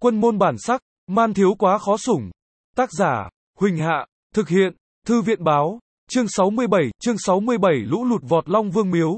Quân môn bản sắc, man thiếu quá khó sủng. Tác giả, Huỳnh Hạ, thực hiện, Thư viện báo, chương 67 lũ lụt vọt Long Vương miếu.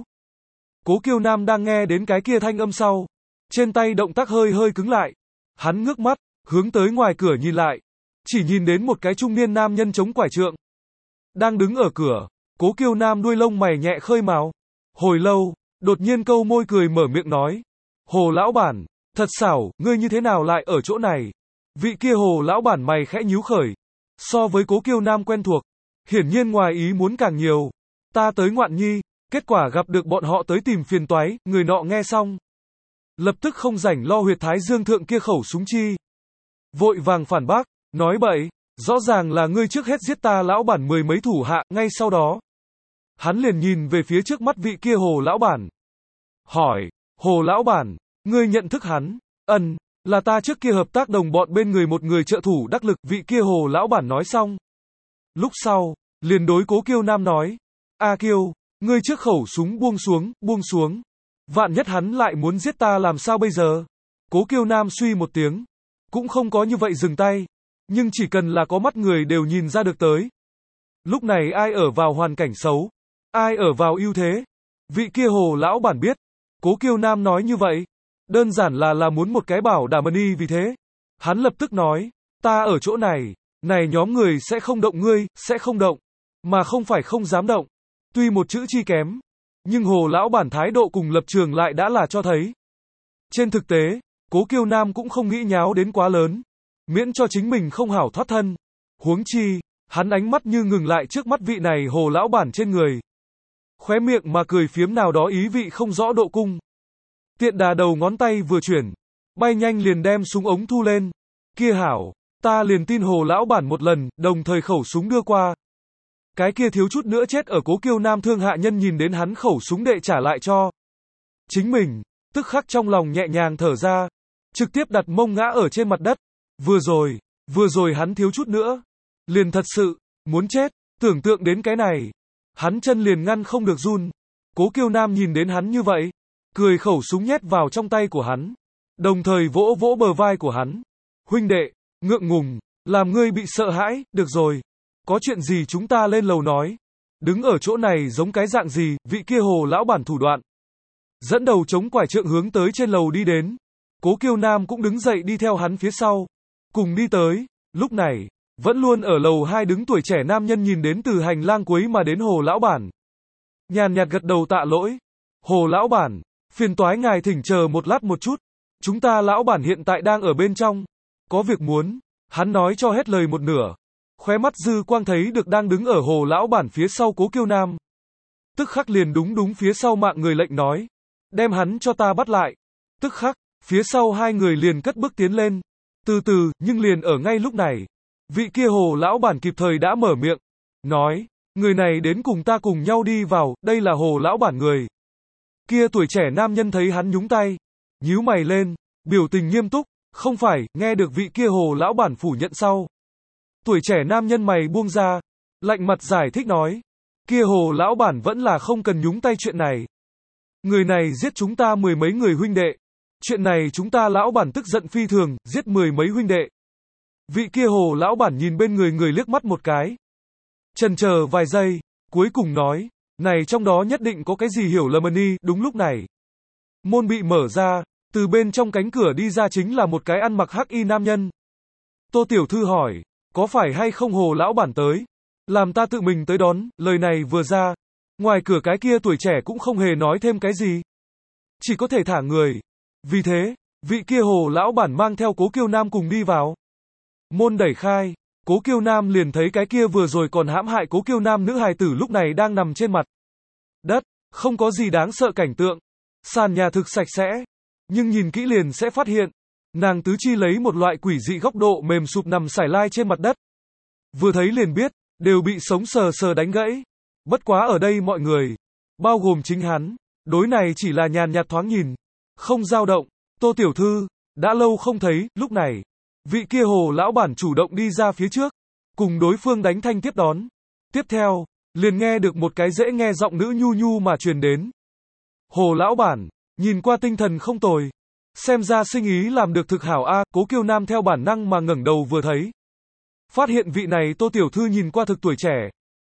Cố Kiêu Nam đang nghe đến cái kia thanh âm sau. Trên tay động tác hơi hơi cứng lại. Hắn ngước mắt, hướng tới ngoài cửa nhìn lại. Chỉ nhìn đến một cái trung niên nam nhân chống quải trượng. Đang đứng ở cửa, Cố Kiêu Nam đuôi lông mày nhẹ khơi mào. Hồi lâu, đột nhiên câu môi cười mở miệng nói. Hồ lão bản, thật xảo, ngươi như thế nào lại ở chỗ này? Vị kia Hồ lão bản mày khẽ nhíu khởi. So với Cố Kiêu Nam quen thuộc, hiển nhiên ngoài ý muốn càng nhiều. Ta tới ngoạn nhi, kết quả gặp được bọn họ tới tìm phiền toái, người nọ nghe xong. Lập tức không rảnh lo huyệt thái dương thượng kia khẩu súng chi. Vội vàng phản bác, nói bậy, rõ ràng là ngươi trước hết giết ta lão bản mười mấy thủ hạ, ngay sau đó. Hắn liền nhìn về phía trước mắt vị kia Hồ lão bản. Hỏi, Hồ lão bản, ngươi nhận thức hắn? Là ta trước kia hợp tác đồng bọn bên người một người trợ thủ đắc lực, vị kia Hồ lão bản nói xong. Lúc sau, liền đối Cố Kiêu Nam nói, A Kiêu, ngươi trước khẩu súng buông xuống. Vạn nhất hắn lại muốn giết ta làm sao bây giờ? Cố Kiêu Nam suy một tiếng, cũng không có như vậy dừng tay, nhưng chỉ cần là có mắt người đều nhìn ra được tới. Lúc này ai ở vào hoàn cảnh xấu, ai ở vào ưu thế? Vị kia Hồ lão bản biết, Cố Kiêu Nam nói như vậy, đơn giản là muốn một cái bảo đảm y, vì thế. Hắn lập tức nói, ta ở chỗ này nhóm người sẽ không động ngươi, sẽ không động, mà không phải không dám động. Tuy một chữ chi kém, nhưng Hồ lão bản thái độ cùng lập trường lại đã là cho thấy. Trên thực tế, Cố Kiêu Nam cũng không nghĩ nháo đến quá lớn, miễn cho chính mình không hảo thoát thân. Huống chi, hắn ánh mắt như ngừng lại trước mắt vị này Hồ lão bản trên người. Khóe miệng mà cười phiếm nào đó ý vị không rõ độ cung. Tiện đà đầu ngón tay vừa chuyển, bay nhanh liền đem súng ống thu lên. Kia hảo, ta liền tin Hồ lão bản một lần, đồng thời khẩu súng đưa qua. Cái kia thiếu chút nữa chết ở Cố Kiêu Nam thương hạ nhân nhìn đến hắn khẩu súng đệ trả lại cho chính mình, tức khắc trong lòng nhẹ nhàng thở ra, trực tiếp đặt mông ngã ở trên mặt đất. Vừa rồi hắn thiếu chút nữa, liền thật sự muốn chết, tưởng tượng đến cái này, hắn chân liền ngăn không được run. Cố Kiêu Nam nhìn đến hắn như vậy, cười khẩu súng nhét vào trong tay của hắn, đồng thời vỗ vỗ bờ vai của hắn. Huynh đệ, ngượng ngùng, làm ngươi bị sợ hãi, được rồi, có chuyện gì chúng ta lên lầu nói. Đứng ở chỗ này giống cái dạng gì, vị kia Hồ lão bản thủ đoạn. Dẫn đầu chống quải trượng hướng tới trên lầu đi đến. Cố Kiêu Nam cũng đứng dậy đi theo hắn phía sau, cùng đi tới. Lúc này, vẫn luôn ở lầu 2 đứng tuổi trẻ nam nhân nhìn đến từ hành lang cuối mà đến Hồ lão bản. Nhàn nhạt gật đầu tạ lỗi. Hồ lão bản, phiền toái ngài thỉnh chờ một lát một chút. Chúng ta lão bản hiện tại đang ở bên trong, có việc muốn. Hắn nói cho hết lời một nửa. Khóe mắt dư quang thấy được đang đứng ở Hồ lão bản phía sau Cố Kiêu Nam. Tức khắc liền đúng phía sau mạng người lệnh nói. Đem hắn cho ta bắt lại. Tức khắc, phía sau hai người liền cất bước tiến lên. Từ từ, nhưng liền ở ngay lúc này. Vị kia Hồ lão bản kịp thời đã mở miệng. Nói, người này đến cùng ta cùng nhau đi vào, đây là Hồ lão bản người. Kia tuổi trẻ nam nhân thấy hắn nhúng tay, nhíu mày lên, biểu tình nghiêm túc. Không phải, nghe được vị kia Hồ lão bản phủ nhận sau. Tuổi trẻ nam nhân mày buông ra, lạnh mặt giải thích nói. Kia Hồ lão bản vẫn là không cần nhúng tay chuyện này. Người này giết chúng ta mười mấy người huynh đệ. Chuyện này chúng ta lão bản tức giận phi thường, giết mười mấy huynh đệ. Vị kia Hồ lão bản nhìn bên người liếc mắt một cái. Chần chờ vài giây, cuối cùng nói, này trong đó nhất định có cái gì hiểu lầm đi. Đúng lúc này, môn bị mở ra, từ bên trong cánh cửa đi ra chính là một cái ăn mặc hắc y nam nhân. Tô tiểu thư hỏi, có phải hay không Hồ lão bản tới? Làm ta tự mình tới đón. Lời này vừa ra, ngoài cửa cái kia tuổi trẻ cũng không hề nói thêm cái gì, chỉ có thể thả người. Vì thế, vị kia Hồ lão bản mang theo Cố Kiêu Nam cùng đi vào. Môn đẩy khai, Cố Kiêu Nam liền thấy cái kia vừa rồi còn hãm hại Cố Kiêu Nam nữ hài tử lúc này đang nằm trên mặt đất, không có gì đáng sợ cảnh tượng. Sàn nhà thực sạch sẽ, nhưng nhìn kỹ liền sẽ phát hiện, nàng tứ chi lấy một loại quỷ dị góc độ mềm sụp nằm sải lai trên mặt đất. Vừa thấy liền biết, đều bị sống sờ đánh gãy. Bất quá ở đây mọi người, bao gồm chính hắn, đối này chỉ là nhàn nhạt thoáng nhìn, không dao động. Tô tiểu thư, đã lâu không thấy. Lúc này, vị kia Hồ lão bản chủ động đi ra phía trước, cùng đối phương đánh thanh tiếp đón. Tiếp theo, liền nghe được một cái dễ nghe giọng nữ nhu mà truyền đến. Hồ lão bản, nhìn qua tinh thần không tồi. Xem ra sinh ý làm được thực hảo a, Cố Kiêu Nam theo bản năng mà ngẩng đầu vừa thấy. Phát hiện vị này Tô tiểu thư nhìn qua thực tuổi trẻ.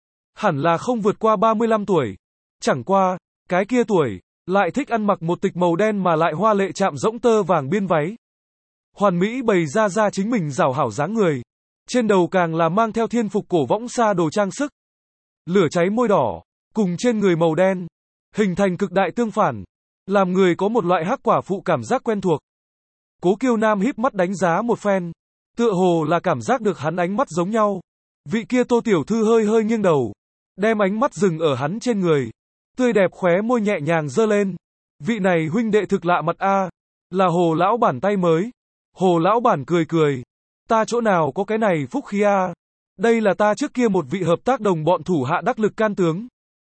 Hẳn là không vượt qua 35 tuổi. Chẳng qua, cái kia tuổi, lại thích ăn mặc một tịch màu đen mà lại hoa lệ chạm rỗng tơ vàng biên váy. Hoàn mỹ bày ra chính mình rảo hảo dáng người. Trên đầu càng là mang theo thiên phục cổ võng xa đồ trang sức. Lửa cháy môi đỏ, cùng trên người màu đen, hình thành cực đại tương phản, làm người có một loại hắc quả phụ cảm giác quen thuộc. Cố Kiêu Nam híp mắt đánh giá một phen, tựa hồ là cảm giác được hắn ánh mắt giống nhau. Vị kia Tô tiểu thư hơi hơi nghiêng đầu, đem ánh mắt dừng ở hắn trên người, tươi đẹp khóe môi nhẹ nhàng giơ lên. Vị này huynh đệ thực lạ mặt a, là Hồ lão bản tay mới. Hồ lão bản cười cười, ta chỗ nào có cái này phúc khí a, đây là ta trước kia một vị hợp tác đồng bọn thủ hạ đắc lực can tướng.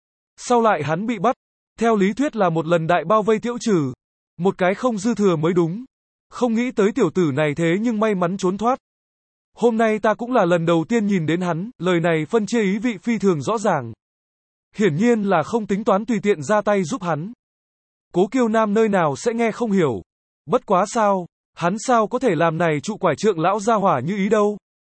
Sau lại hắn bị bắt, theo lý thuyết là một lần đại bao vây tiễu trừ, một cái không dư thừa mới đúng. Không nghĩ tới tiểu tử này thế nhưng may mắn trốn thoát. Hôm nay ta cũng là lần đầu tiên nhìn đến hắn, lời này phân chia ý vị phi thường rõ ràng. Hiển nhiên là không tính toán tùy tiện ra tay giúp hắn. Cố Kiêu Nam nơi nào sẽ nghe không hiểu. Bất quá sao, hắn sao có thể làm này trụ quải trượng lão gia hỏa như ý đâu.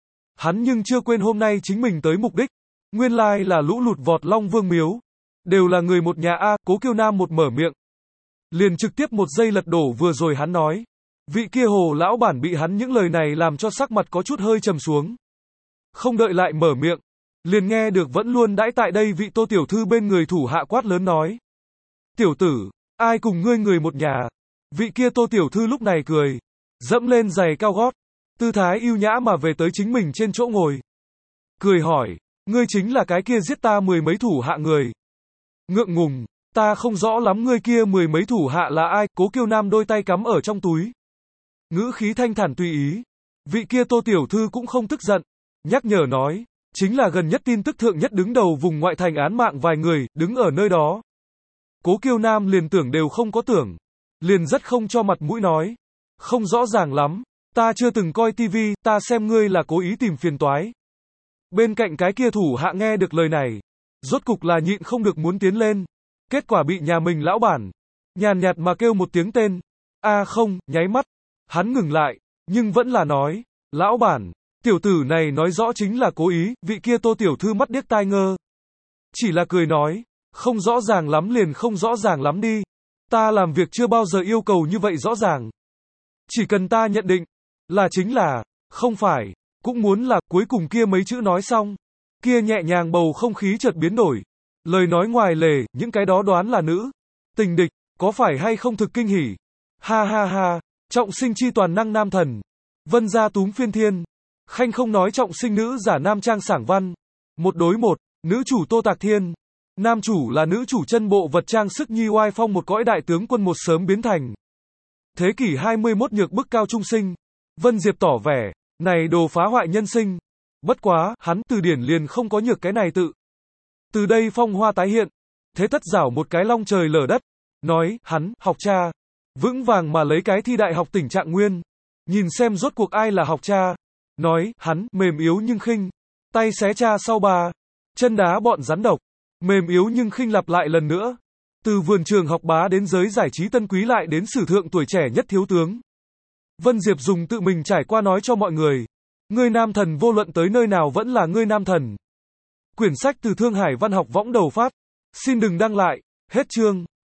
Hắn nhưng chưa quên hôm nay chính mình tới mục đích. Nguyên lai là lũ lụt vọt Long Vương miếu. Đều là người một nhà a, Cố Kiêu Nam một mở miệng. Liền trực tiếp một giây lật đổ vừa rồi hắn nói. Vị kia Hồ lão bản bị hắn những lời này làm cho sắc mặt có chút hơi trầm xuống. Không đợi lại mở miệng, liền nghe được vẫn luôn đãi tại đây vị Tô tiểu thư bên người thủ hạ quát lớn nói. Tiểu tử, ai cùng ngươi người một nhà? Vị kia Tô tiểu thư lúc này cười, dẫm lên giày cao gót, tư thái yêu nhã mà về tới chính mình trên chỗ ngồi. Cười hỏi, ngươi chính là cái kia giết ta mười mấy thủ hạ người. Ngượng ngùng, ta không rõ lắm ngươi kia mười mấy thủ hạ là ai. Cố Kiêu Nam đôi tay cắm ở trong túi, ngữ khí thanh thản tùy ý. Vị kia Tô tiểu thư cũng không tức giận, nhắc nhở nói, chính là gần nhất tin tức thượng nhất đứng đầu vùng ngoại thành án mạng vài người, đứng ở nơi đó. Cố Kiêu Nam liền tưởng đều không có tưởng, liền rất không cho mặt mũi nói, không rõ ràng lắm, ta chưa từng coi tivi, ta xem ngươi là cố ý tìm phiền toái. Bên cạnh cái kia thủ hạ nghe được lời này, rốt cục là nhịn không được muốn tiến lên, kết quả bị nhà mình lão bản nhàn nhạt mà kêu một tiếng tên. A không, nháy mắt, hắn ngừng lại, nhưng vẫn là nói, lão bản, tiểu tử này nói rõ chính là cố ý. Vị kia Tô tiểu thư mắt điếc tai ngơ, chỉ là cười nói, không rõ ràng lắm liền không rõ ràng lắm đi, ta làm việc chưa bao giờ yêu cầu như vậy rõ ràng. Chỉ cần ta nhận định, là chính là, không phải, cũng muốn là. Cuối cùng kia mấy chữ nói xong, kia nhẹ nhàng bầu không khí chợt biến đổi, lời nói ngoài lề, những cái đó đoán là nữ tình địch, có phải hay không thực kinh hỉ. Ha ha ha, trọng sinh chi toàn năng nam thần, vân gia túm phiên thiên, khanh không nói trọng sinh nữ giả nam trang sảng văn, một đối một, nữ chủ Tô Tạc Thiên, nam chủ là nữ chủ chân bộ vật trang sức nhi oai phong một cõi đại tướng quân một sớm biến thành. Thế kỷ 21 nhược bức cao trung sinh, Vân Diệp tỏ vẻ, này đồ phá hoại nhân sinh. Bất quá, hắn từ điển liền không có nhược cái này tự. Từ đây phong hoa tái hiện, thế thất giảo một cái long trời lở đất, nói, hắn, học cha, vững vàng mà lấy cái thi đại học tỉnh Trạng Nguyên, nhìn xem rốt cuộc ai là học cha, nói, hắn, mềm yếu nhưng khinh, tay xé cha sau bà, chân đá bọn rắn độc, mềm yếu nhưng khinh lặp lại lần nữa, từ vườn trường học bá đến giới giải trí tân quý lại đến sử thượng tuổi trẻ nhất thiếu tướng. Vân Diệp dùng tự mình trải qua nói cho mọi người, ngươi nam thần vô luận tới nơi nào vẫn là ngươi nam thần. Quyển sách từ Thương Hải Văn học võng đầu phát, xin đừng đăng lại, hết chương.